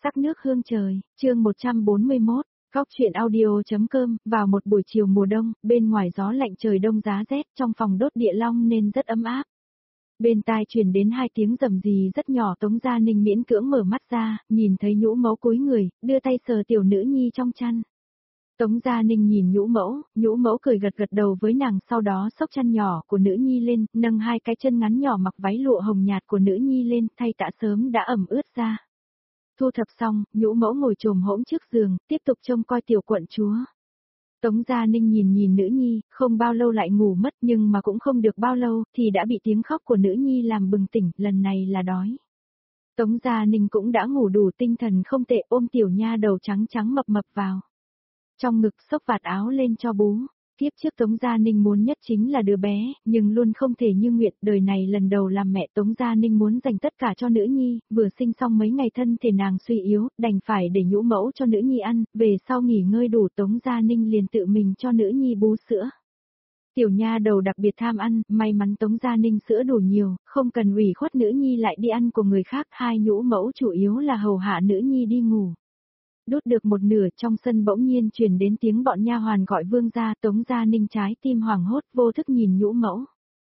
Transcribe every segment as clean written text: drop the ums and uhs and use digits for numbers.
sắc nước hương trời, chương 141, Góc truyện audio.com, vào một buổi chiều mùa đông, bên ngoài gió lạnh trời đông giá rét, trong phòng đốt địa long nên rất ấm áp. Bên tai truyền đến hai tiếng rầm rì rất nhỏ. Tống Gia Ninh miễn cưỡng mở mắt ra, nhìn thấy Nhũ Mẫu cúi người, đưa tay sờ tiểu nữ nhi trong chăn. Tống Gia Ninh nhìn Nhũ Mẫu cười gật gật đầu với nàng, sau đó xốc chăn nhỏ của nữ nhi lên, nâng hai cái chân ngắn nhỏ mặc váy lụa hồng nhạt của nữ nhi lên, thay tã sớm đã ẩm ướt ra. Thu thập xong, Nhũ Mẫu ngồi chồm hỗn trước giường, tiếp tục trông coi tiểu quận chúa. Tống Gia Ninh nhìn nữ nhi, không bao lâu lại ngủ mất, nhưng mà cũng không được bao lâu, thì đã bị tiếng khóc của nữ nhi làm bừng tỉnh, lần này là đói. Tống Gia Ninh cũng đã ngủ đủ, tinh thần không tệ, ôm tiểu nha đầu trắng trắng mập mập vào. Trong ngực xốc vạt áo lên cho bú. Tiếp trước Tống Gia Ninh muốn nhất chính là đứa bé, nhưng luôn không thể như nguyện, đời này lần đầu làm mẹ. Tống Gia Ninh muốn dành tất cả cho nữ nhi, vừa sinh xong mấy ngày thân thể nàng suy yếu, đành phải để Nhũ Mẫu cho nữ nhi ăn, về sau nghỉ ngơi đủ Tống Gia Ninh liền tự mình cho nữ nhi bú sữa. Tiểu nha đầu đặc biệt tham ăn, may mắn Tống Gia Ninh sữa đủ nhiều, không cần ủy khuất nữ nhi lại đi ăn của người khác. Hai Nhũ Mẫu chủ yếu là hầu hạ nữ nhi đi ngủ. Đút được một nửa, trong sân bỗng nhiên truyền đến tiếng bọn nha hoàn gọi vương gia. Tống Gia Ninh trái tim hoảng hốt, vô thức nhìn Nhũ Mẫu.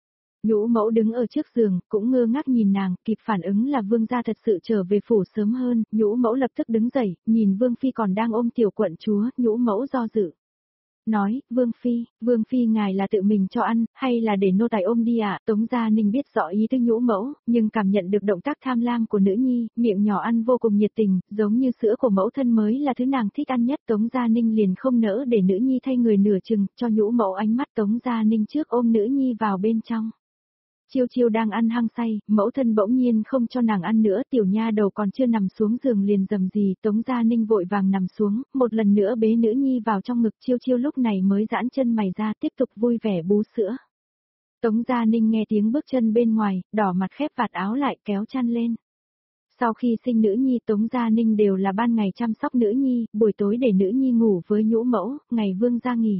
Nhũ Mẫu đứng ở trước giường, cũng ngơ ngác nhìn nàng, kịp phản ứng là vương gia thật sự trở về phủ sớm hơn. Nhũ Mẫu lập tức đứng dậy, nhìn vương phi còn đang ôm tiểu quận chúa. Nhũ Mẫu do dự, nói, Vương Phi ngài là tự mình cho ăn, hay là để nô tài ôm đi ạ? Tống Gia Ninh biết rõ ý tư Nhũ Mẫu, nhưng cảm nhận được động tác tham lam của nữ nhi, miệng nhỏ ăn vô cùng nhiệt tình, giống như sữa của mẫu thân mới là thứ nàng thích ăn nhất. Tống Gia Ninh liền không nỡ để nữ nhi thay người nửa chừng, cho Nhũ Mẫu ánh mắt. Tống Gia Ninh trước ôm nữ nhi vào bên trong. Chiêu Chiêu đang ăn hăng say, mẫu thân bỗng nhiên không cho nàng ăn nữa, tiểu nha đầu còn chưa nằm xuống giường liền rầm rì. Tống Gia Ninh vội vàng nằm xuống, một lần nữa bế nữ nhi vào trong ngực. Chiêu Chiêu lúc này mới giãn chân mày ra, tiếp tục vui vẻ bú sữa. Tống Gia Ninh nghe tiếng bước chân bên ngoài, đỏ mặt khép vạt áo lại, kéo chăn lên. Sau khi sinh nữ nhi, Tống Gia Ninh đều là ban ngày chăm sóc nữ nhi, buổi tối để nữ nhi ngủ với Nhũ Mẫu, ngày vương gia nghỉ.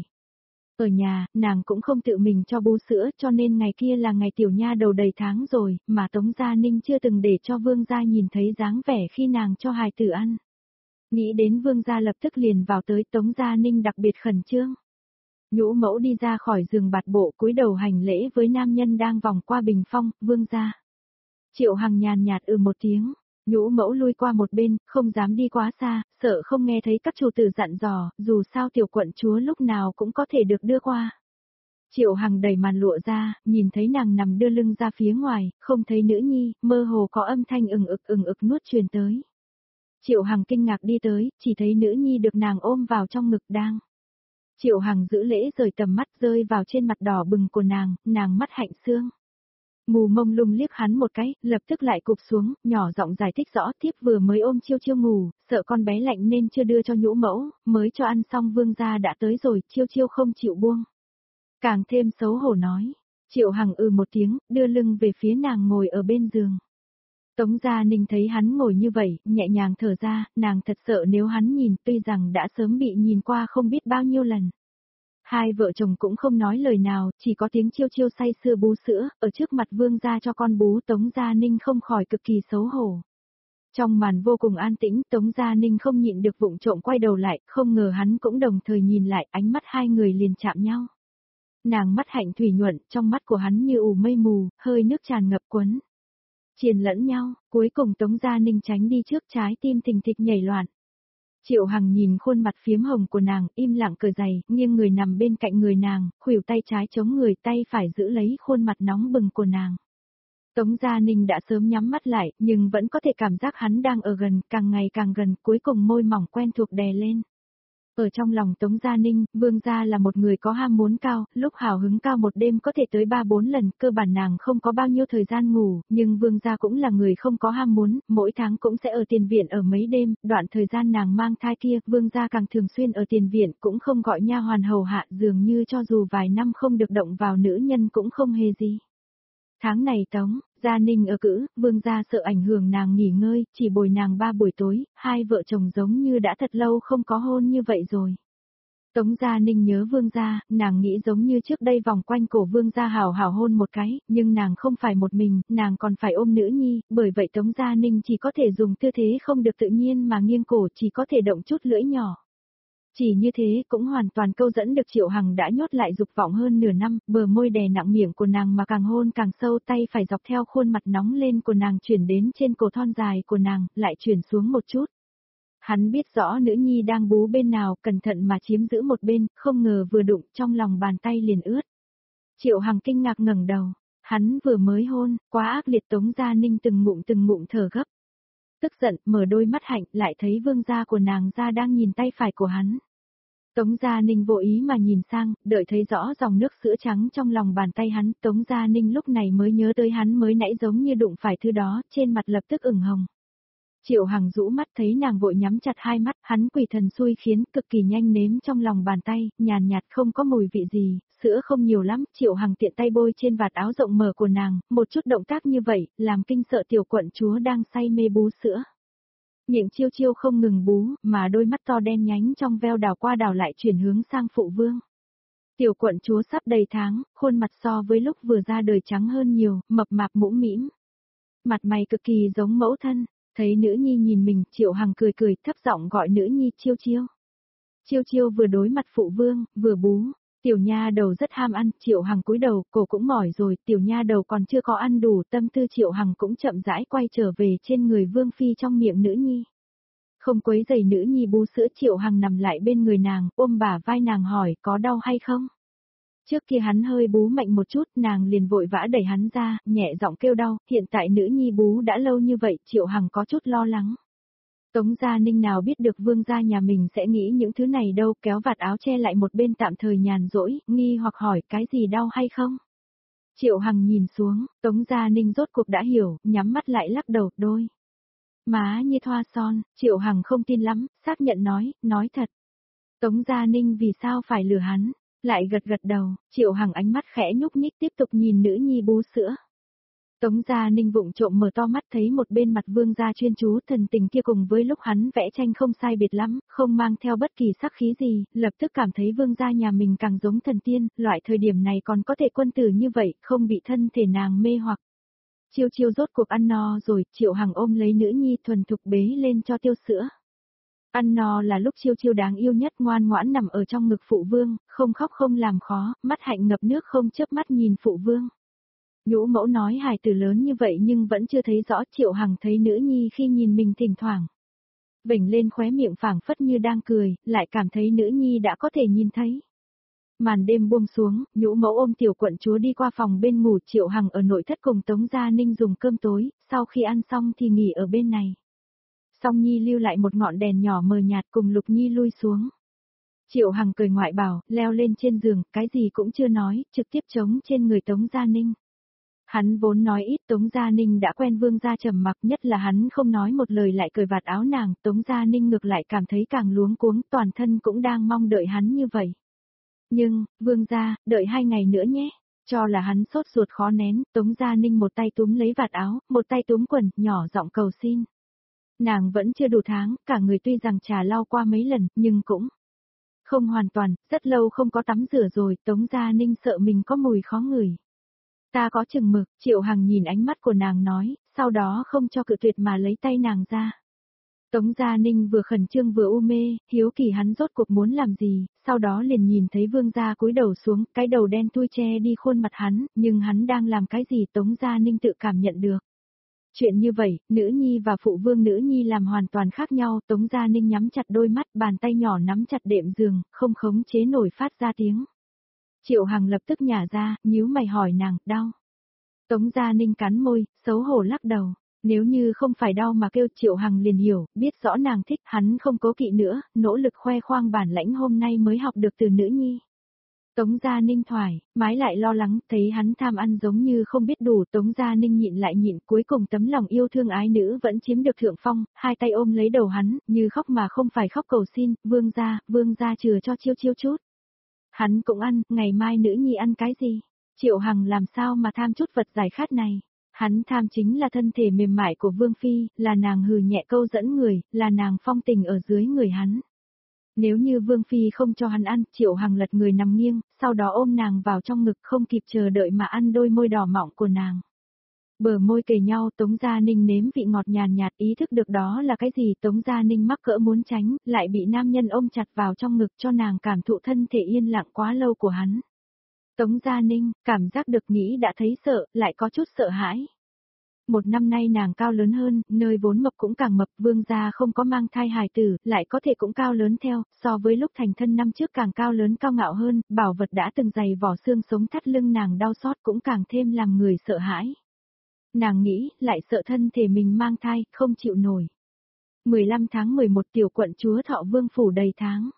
Ở nhà, nàng cũng không tự mình cho bú sữa, cho nên ngày kia là ngày tiểu nha đầu đầy tháng rồi, mà Tống Gia Ninh chưa từng để cho vương gia nhìn thấy dáng vẻ khi nàng cho hài tử ăn. Nghĩ đến vương gia lập tức liền vào tới, Tống Gia Ninh đặc biệt khẩn trương. Nhũ Mẫu đi ra khỏi giường bạt bộ, cúi đầu hành lễ với nam nhân đang vòng qua bình phong. Vương gia. Triệu Hằng nhàn nhạt một tiếng. Nhũ Mẫu lui qua một bên, không dám đi quá xa, sợ không nghe thấy các chủ tử dặn dò, dù sao tiểu quận chúa lúc nào cũng có thể được đưa qua. Triệu Hằng đẩy màn lụa ra, nhìn thấy nàng nằm đưa lưng ra phía ngoài, không thấy nữ nhi, mơ hồ có âm thanh ừng ực nuốt truyền tới. Triệu Hằng kinh ngạc đi tới, chỉ thấy nữ nhi được nàng ôm vào trong ngực đang. Triệu Hằng giữ lễ rời tầm mắt rơi vào trên mặt đỏ bừng của nàng mắt hạnh xương. Mù mông lung liếc hắn một cái, lập tức lại cụp xuống, nhỏ giọng giải thích rõ. Thiếp vừa mới ôm Chiêu Chiêu ngủ, sợ con bé lạnh nên chưa đưa cho Nhũ Mẫu, mới cho ăn xong vương gia đã tới rồi. Chiêu Chiêu không chịu buông. Càng thêm xấu hổ nói. Triệu Hằng một tiếng, đưa lưng về phía nàng ngồi ở bên giường. Tống Gia Ninh thấy hắn ngồi như vậy, nhẹ nhàng thở ra, nàng thật sợ nếu hắn nhìn, tuy rằng đã sớm bị nhìn qua không biết bao nhiêu lần. Hai vợ chồng cũng không nói lời nào, chỉ có tiếng Chiêu Chiêu say sưa bú sữa, ở trước mặt vương gia cho con bú. Tống Gia Ninh không khỏi cực kỳ xấu hổ. Trong màn vô cùng an tĩnh, Tống Gia Ninh không nhịn được vụng trộm quay đầu lại, không ngờ hắn cũng đồng thời nhìn lại, ánh mắt hai người liền chạm nhau. Nàng mắt hạnh thủy nhuận, trong mắt của hắn như ủ mây mù, hơi nước tràn ngập quấn. Triền lẫn nhau, cuối cùng Tống Gia Ninh tránh đi trước, trái tim thình thịch nhảy loạn. Triệu Hằng nhìn khuôn mặt phiếm hồng của nàng, im lặng cởi giày, nghiêng người nằm bên cạnh người nàng, khuỷu tay trái chống người, tay phải giữ lấy khuôn mặt nóng bừng của nàng. Tống Gia Ninh đã sớm nhắm mắt lại, nhưng vẫn có thể cảm giác hắn đang ở gần, càng ngày càng gần, cuối cùng môi mỏng quen thuộc đè lên. Ở trong lòng Tống Gia Ninh, vương gia là một người có ham muốn cao, lúc hào hứng cao một đêm có thể tới 3-4 lần, cơ bản nàng không có bao nhiêu thời gian ngủ, nhưng vương gia cũng là người không có ham muốn, mỗi tháng cũng sẽ ở tiền viện ở mấy đêm, đoạn thời gian nàng mang thai kia, vương gia càng thường xuyên ở tiền viện, cũng không gọi nha hoàn hầu hạ, dường như cho dù vài năm không được động vào nữ nhân cũng không hề gì. Tháng này Tống Gia Ninh ở cữ, vương gia sợ ảnh hưởng nàng nghỉ ngơi, chỉ bồi nàng 3 buổi tối, hai vợ chồng giống như đã thật lâu không có hôn như vậy rồi. Tống Gia Ninh nhớ Vương gia, nàng nghĩ giống như trước đây vòng quanh cổ Vương gia hào hào hôn một cái, nhưng nàng không phải một mình, nàng còn phải ôm nữ nhi, bởi vậy Tống Gia Ninh chỉ có thể dùng tư thế không được tự nhiên mà nghiêng cổ, chỉ có thể động chút lưỡi nhỏ. Chỉ như thế cũng hoàn toàn câu dẫn được Triệu Hằng đã nhốt lại dục vọng hơn nửa năm, bờ môi đè nặng miệng của nàng mà càng hôn càng sâu, tay phải dọc theo khuôn mặt nóng lên của nàng chuyển đến trên cổ thon dài của nàng, lại chuyển xuống một chút. Hắn biết rõ nữ nhi đang bú bên nào, cẩn thận mà chiếm giữ một bên, không ngờ vừa đụng trong lòng bàn tay liền ướt. Triệu Hằng kinh ngạc ngẩng đầu, hắn vừa mới hôn, quá ác liệt. Tống Gia Ninh từng ngụm thở gấp. Tức giận, mở đôi mắt hạnh, lại thấy vương gia của nàng ra đang nhìn tay phải của hắn. Tống Gia Ninh vô ý mà nhìn sang, đợi thấy rõ dòng nước sữa trắng trong lòng bàn tay hắn, Tống Gia Ninh lúc này mới nhớ tới hắn mới nãy giống như đụng phải thứ đó, trên mặt lập tức ửng hồng. Triệu Hằng rũ mắt thấy nàng vội nhắm chặt hai mắt, hắn quỷ thần xui khiến cực kỳ nhanh nếm trong lòng bàn tay, nhàn nhạt không có mùi vị gì, sữa không nhiều lắm, Triệu Hằng tiện tay bôi trên vạt áo rộng mở của nàng, một chút động tác như vậy, làm kinh sợ tiểu quận chúa đang say mê bú sữa. Miệng Chiêu Chiêu không ngừng bú, mà đôi mắt to đen nhánh trong veo đảo qua đảo lại chuyển hướng sang phụ vương. Tiểu quận chúa sắp đầy tháng, khuôn mặt so với lúc vừa ra đời trắng hơn nhiều, mập mạp mũm mĩm. Mặt mày cực kỳ giống mẫu thân. Thấy nữ nhi nhìn mình, Triệu Hằng cười cười thấp giọng gọi nữ nhi Chiêu Chiêu. Chiêu Chiêu vừa đối mặt phụ vương, vừa bú, tiểu nha đầu rất ham ăn, Triệu Hằng cúi đầu, cổ cũng mỏi rồi, tiểu nha đầu còn chưa có ăn đủ, tâm tư Triệu Hằng cũng chậm rãi quay trở về trên người vương phi trong miệng nữ nhi. Không quấy rầy nữ nhi bú sữa, Triệu Hằng nằm lại bên người nàng, ôm bả vai nàng hỏi có đau hay không. Trước kia hắn hơi bú mạnh một chút, nàng liền vội vã đẩy hắn ra, nhẹ giọng kêu đau, hiện tại nữ nhi bú đã lâu như vậy, Triệu Hằng có chút lo lắng. Tống Gia Ninh nào biết được vương gia nhà mình sẽ nghĩ những thứ này đâu, kéo vạt áo che lại một bên tạm thời nhàn rỗi, nghi hoặc hỏi cái gì đau hay không. Triệu Hằng nhìn xuống, Tống Gia Ninh rốt cuộc đã hiểu, nhắm mắt lại lắc đầu, đôi má như thoa son, Triệu Hằng không tin lắm, xác nhận nói thật. Tống Gia Ninh vì sao phải lừa hắn? Lại gật đầu, Triệu Hằng ánh mắt khẽ nhúc nhích tiếp tục nhìn nữ nhi bú sữa. Tống Gia Ninh vụng trộm mở to mắt thấy một bên mặt vương gia chuyên chú thần tình kia cùng với lúc hắn vẽ tranh không sai biệt lắm, không mang theo bất kỳ sắc khí gì, lập tức cảm thấy vương gia nhà mình càng giống thần tiên, loại thời điểm này còn có thể quân tử như vậy, không bị thân thể nàng mê hoặc. Chiêu Chiêu rốt cuộc ăn no rồi, Triệu Hằng ôm lấy nữ nhi thuần thục bế lên cho tiêu sữa. Ăn no là lúc Chiêu Chiêu đáng yêu nhất, ngoan ngoãn nằm ở trong ngực phụ vương, không khóc không làm khó, mắt hạnh ngập nước không chớp mắt nhìn phụ vương. Nhũ mẫu nói hài tử lớn như vậy nhưng vẫn chưa thấy rõ. Triệu Hằng thấy nữ nhi khi nhìn mình thỉnh thoảng vểnh lên khóe miệng phảng phất như đang cười, lại cảm thấy nữ nhi đã có thể nhìn thấy. Màn đêm buông xuống, nhũ mẫu ôm tiểu quận chúa đi qua phòng bên ngủ, Triệu Hằng ở nội thất cùng Tống Gia Ninh dùng cơm tối, sau khi ăn xong thì nghỉ ở bên này. Song Nhi lưu lại một ngọn đèn nhỏ mờ nhạt cùng Lục Nhi lui xuống. Triệu Hằng cười ngoại bảo, leo lên trên giường, cái gì cũng chưa nói, trực tiếp chống trên người Tống Gia Ninh. Hắn vốn nói ít, Tống Gia Ninh đã quen vương gia trầm mặc, nhất là hắn không nói một lời lại cởi vạt áo nàng, Tống Gia Ninh ngược lại cảm thấy càng luống cuống, toàn thân cũng đang mong đợi hắn như vậy. Nhưng, vương gia, đợi 2 ngày nữa nhé. Cho là hắn sốt ruột khó nén, Tống Gia Ninh một tay túm lấy vạt áo, một tay túm quần, nhỏ giọng cầu xin. Nàng vẫn chưa đủ tháng, cả người tuy rằng trà lau qua mấy lần, nhưng cũng không hoàn toàn, rất lâu không có tắm rửa rồi, Tống Gia Ninh sợ mình có mùi khó ngửi. Ta có chừng mực, Triệu Hằng nhìn ánh mắt của nàng nói, sau đó không cho cự tuyệt mà lấy tay nàng ra. Tống Gia Ninh vừa khẩn trương vừa u mê, hiếu kỳ hắn rốt cuộc muốn làm gì, sau đó liền nhìn thấy vương gia cúi đầu xuống, cái đầu đen thui che đi khuôn mặt hắn, nhưng hắn đang làm cái gì Tống Gia Ninh tự cảm nhận được. Chuyện như vậy, nữ nhi và phụ vương nữ nhi làm hoàn toàn khác nhau, Tống Gia Ninh nhắm chặt đôi mắt, bàn tay nhỏ nắm chặt đệm giường, không khống chế nổi phát ra tiếng. Triệu Hằng lập tức nhả ra, nhíu mày hỏi nàng, đau. Tống Gia Ninh cắn môi, xấu hổ lắc đầu. Nếu như không phải đau mà kêu, Triệu Hằng liền hiểu, biết rõ nàng thích, hắn không cố kỵ nữa, nỗ lực khoe khoang bản lãnh hôm nay mới học được từ nữ nhi. Tống Gia Ninh thoải mái lại lo lắng, thấy hắn tham ăn giống như không biết đủ, Tống Gia Ninh nhịn lại nhịn, cuối cùng tấm lòng yêu thương ái nữ vẫn chiếm được thượng phong, hai tay ôm lấy đầu hắn, như khóc mà không phải khóc cầu xin, vương gia chừa cho Chiêu Chiêu chút. Hắn cũng ăn, ngày mai nữ nhi ăn cái gì? Triệu Hằng làm sao mà tham chút vật giải khát này? Hắn tham chính là thân thể mềm mại của Vương Phi, là nàng hừ nhẹ câu dẫn người, là nàng phong tình ở dưới người hắn. Nếu như Vương Phi không cho hắn ăn, Triệu Hằng lật người nằm nghiêng, sau đó ôm nàng vào trong ngực không kịp chờ đợi mà ăn đôi môi đỏ mọng của nàng. Bờ môi kề nhau, Tống Gia Ninh nếm vị ngọt nhàn nhạt, ý thức được đó là cái gì, Tống Gia Ninh mắc cỡ muốn tránh, lại bị nam nhân ôm chặt vào trong ngực cho nàng cảm thụ thân thể yên lặng quá lâu của hắn. Tống Gia Ninh, cảm giác được nghĩ đã thấy sợ, lại có chút sợ hãi. Một năm nay nàng cao lớn hơn, nơi vốn mập cũng càng mập, Vương gia không có mang thai hài tử, lại có thể cũng cao lớn theo, so với lúc thành thân năm trước càng cao lớn cao ngạo hơn, bảo vật đã từng dày vỏ xương sống thắt lưng nàng đau xót cũng càng thêm làm người sợ hãi. Nàng nghĩ, lại sợ thân thể mình mang thai, không chịu nổi. 15 tháng 11 tiểu quận chúa Thọ Vương phủ đầy tháng.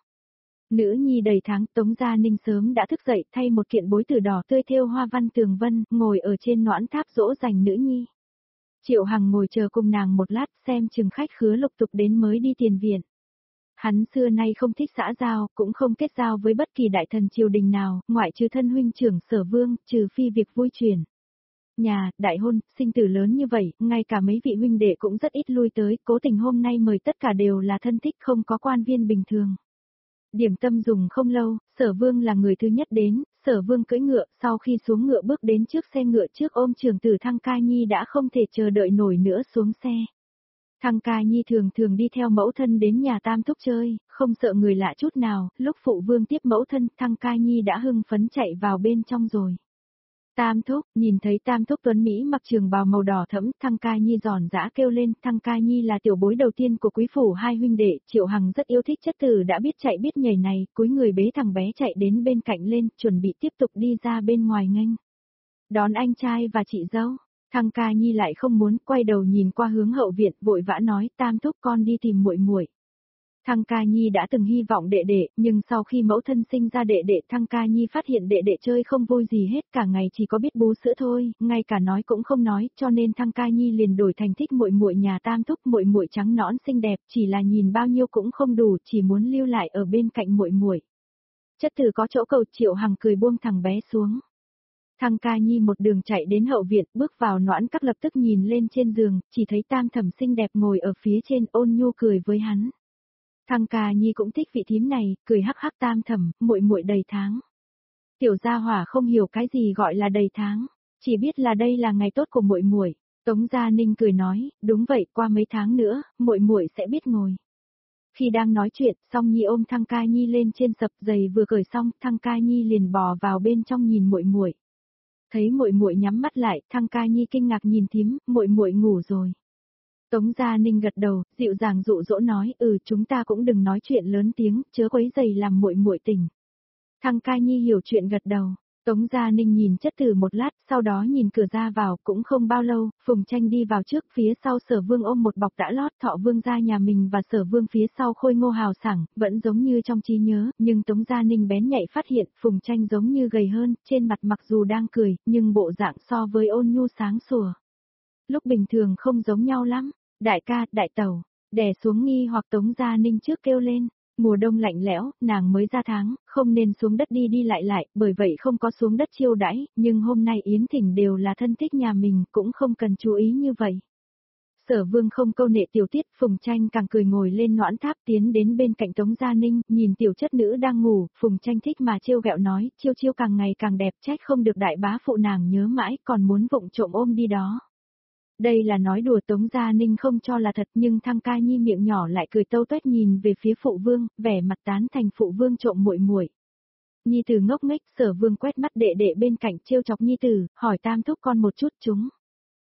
Nữ nhi đầy tháng, Tống Gia Ninh sớm đã thức dậy thay một kiện bối tử đỏ tươi thêu hoa văn tường vân, ngồi ở trên noãn tháp dỗ dành nữ nhi. Triệu Hằng ngồi chờ cùng nàng một lát xem chừng khách khứa lục tục đến mới đi tiền viện. Hắn xưa nay không thích xã giao, cũng không kết giao với bất kỳ đại thần triều đình nào, ngoại trừ thân huynh trưởng Sở Vương, trừ phi việc vui chuyển. Nhà, đại hôn, sinh tử lớn như vậy, ngay cả mấy vị huynh đệ cũng rất ít lui tới, cố tình hôm nay mời tất cả đều là thân thích không có quan viên bình thường. Điểm tâm dùng không lâu, Sở Vương là người thứ nhất đến, Sở Vương cưỡi ngựa, sau khi xuống ngựa bước đến trước xe ngựa trước ôm trưởng tử Thăng Ca Nhi đã không thể chờ đợi nổi nữa xuống xe. Thăng Ca Nhi thường thường đi theo mẫu thân đến nhà Tam Thúc chơi, không sợ người lạ chút nào, lúc phụ vương tiếp mẫu thân, Thăng Ca Nhi đã hưng phấn chạy vào bên trong rồi. Tam Thúc, nhìn thấy Tam Thúc tuấn Mỹ mặc trường bào màu đỏ thẫm, Thăng Ca Nhi giòn giã kêu lên, Thăng Ca Nhi là tiểu bối đầu tiên của quý phủ hai huynh đệ, Triệu Hằng rất yêu thích chất tử đã biết chạy biết nhảy này, cúi người bế thằng bé chạy đến bên cạnh lên, chuẩn bị tiếp tục đi ra bên ngoài nghênh. Đón anh trai và chị dâu, Thăng Ca Nhi lại không muốn, quay đầu nhìn qua hướng hậu viện, vội vã nói, Tam Thúc con đi tìm muội muội. Thăng Ca Nhi đã từng hy vọng đệ đệ, nhưng sau khi mẫu thân sinh ra đệ đệ, Thăng Ca Nhi phát hiện đệ đệ chơi không vui gì hết, cả ngày chỉ có biết bú sữa thôi, ngay cả nói cũng không nói, cho nên Thăng Ca Nhi liền đổi thành thích muội muội nhà Tam Thúc, muội muội trắng nõn xinh đẹp, chỉ là nhìn bao nhiêu cũng không đủ, chỉ muốn lưu lại ở bên cạnh muội muội. Chất tử có chỗ cầu, Triệu Hằng cười buông thằng bé xuống. Thăng Ca Nhi một đường chạy đến hậu viện, bước vào noãn các lập tức nhìn lên trên giường, chỉ thấy Tam Thẩm xinh đẹp ngồi ở phía trên ôn nhu cười với hắn. Thăng Ca Nhi cũng thích vị thím này, cười hắc hắc. Tam Thẩm, muội muội đầy tháng. Tiểu gia hỏa không hiểu cái gì gọi là đầy tháng, chỉ biết là đây là ngày tốt của muội muội. Tống Gia Ninh cười nói, đúng vậy, qua mấy tháng nữa, muội muội sẽ biết ngồi. Khi đang nói chuyện, Song Nhi ôm Thăng Ca Nhi lên trên sập, giày vừa cởi xong, Thăng Ca Nhi liền bò vào bên trong nhìn muội muội. Thấy muội muội nhắm mắt lại, Thăng Ca Nhi kinh ngạc nhìn thím, muội muội ngủ rồi. Tống Gia Ninh gật đầu, dịu dàng dụ dỗ nói, chúng ta cũng đừng nói chuyện lớn tiếng, chớ quấy rầy làm muội muội tỉnh. Thăng Ca Nhi hiểu chuyện gật đầu. Tống Gia Ninh nhìn chất tử một lát, sau đó nhìn cửa ra vào, cũng không bao lâu, Phùng Tranh đi vào trước, phía sau Sở Vương ôm một bọc đã lót, Thọ Vương ra nhà mình và Sở Vương phía sau khôi ngô hào sảng, vẫn giống như trong trí nhớ, nhưng Tống Gia Ninh bén nhạy phát hiện, Phùng Tranh giống như gầy hơn, trên mặt mặc dù đang cười, nhưng bộ dạng so với ôn nhu sáng sủa. Lúc bình thường không giống nhau lắm. Đại ca, đại tẩu, đè xuống nghi hoặc Tống Gia Ninh trước kêu lên. Mùa đông lạnh lẽo, nàng mới ra tháng, không nên xuống đất đi đi lại, bởi vậy không có xuống đất chiêu đãi, nhưng hôm nay Yến Thỉnh đều là thân thích nhà mình, cũng không cần chú ý như vậy. Sở Vương không câu nệ tiểu tiết, Phùng Tranh càng cười ngồi lên noãn tháp tiến đến bên cạnh Tống Gia Ninh, nhìn tiểu chất nữ đang ngủ, Phùng Tranh thích mà trêu ghẹo nói, chiêu càng ngày càng đẹp, trách không được đại bá phụ nàng nhớ mãi, còn muốn vụng trộm ôm đi đó. Đây là nói đùa, Tống Gia Ninh không cho là thật, nhưng Thăng Ca Nhi miệng nhỏ lại cười tâu tuét nhìn về phía phụ vương, vẻ mặt tán thành phụ vương trộm muội muội. Nhi tử ngốc nghếch, Sở Vương quét mắt đệ đệ bên cạnh trêu chọc Nhi tử, hỏi Tam Thúc con một chút chúng.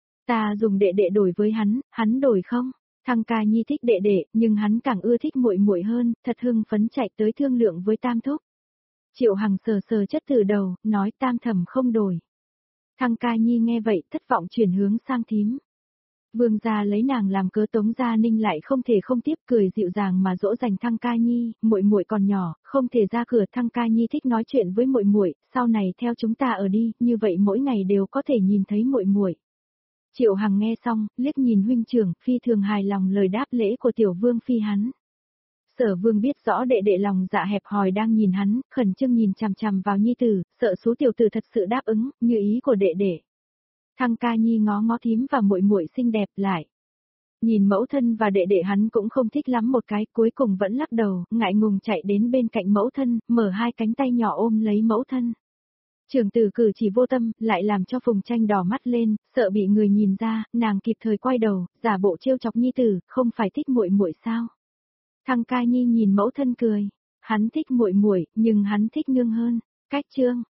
Ta dùng đệ đệ đổi với hắn đổi không? Thăng Ca Nhi thích đệ đệ, nhưng hắn càng ưa thích muội muội hơn, thật hưng phấn chạy tới thương lượng với Tam Thúc. Triệu Hằng sờ sờ chất tử đầu, nói Tam Thẩm không đổi. Thăng Ca Nhi nghe vậy thất vọng chuyển hướng sang thím. Vương gia lấy nàng làm cớ, Tống Gia Ninh lại không thể không tiếp, cười dịu dàng mà dỗ dành Thăng Ca Nhi, muội muội còn nhỏ, không thể ra cửa. Thăng Ca Nhi thích nói chuyện với muội muội, sau này theo chúng ta ở đi, như vậy mỗi ngày đều có thể nhìn thấy muội muội. Triệu Hằng nghe xong, liếc nhìn huynh trưởng, phi thường hài lòng lời đáp lễ của tiểu vương phi hắn. Sở Vương biết rõ đệ đệ lòng dạ hẹp hòi đang nhìn hắn, khẩn trương nhìn chằm chằm vào nhi tử, sợ số tiểu tử thật sự đáp ứng, như ý của đệ đệ. Thăng Ca Nhi ngó ngó thím và muội muội xinh đẹp lại. Nhìn mẫu thân và đệ đệ hắn cũng không thích lắm một cái, cuối cùng vẫn lắc đầu, ngại ngùng chạy đến bên cạnh mẫu thân, mở hai cánh tay nhỏ ôm lấy mẫu thân. Trưởng tử cử chỉ vô tâm, lại làm cho Phùng Tranh đỏ mắt lên, sợ bị người nhìn ra, nàng kịp thời quay đầu, giả bộ trêu chọc nhi tử, không phải thích muội muội sao? Thăng Ca Nhi nhìn mẫu thân cười, hắn thích muội muội, nhưng hắn thích nương hơn. Cách chương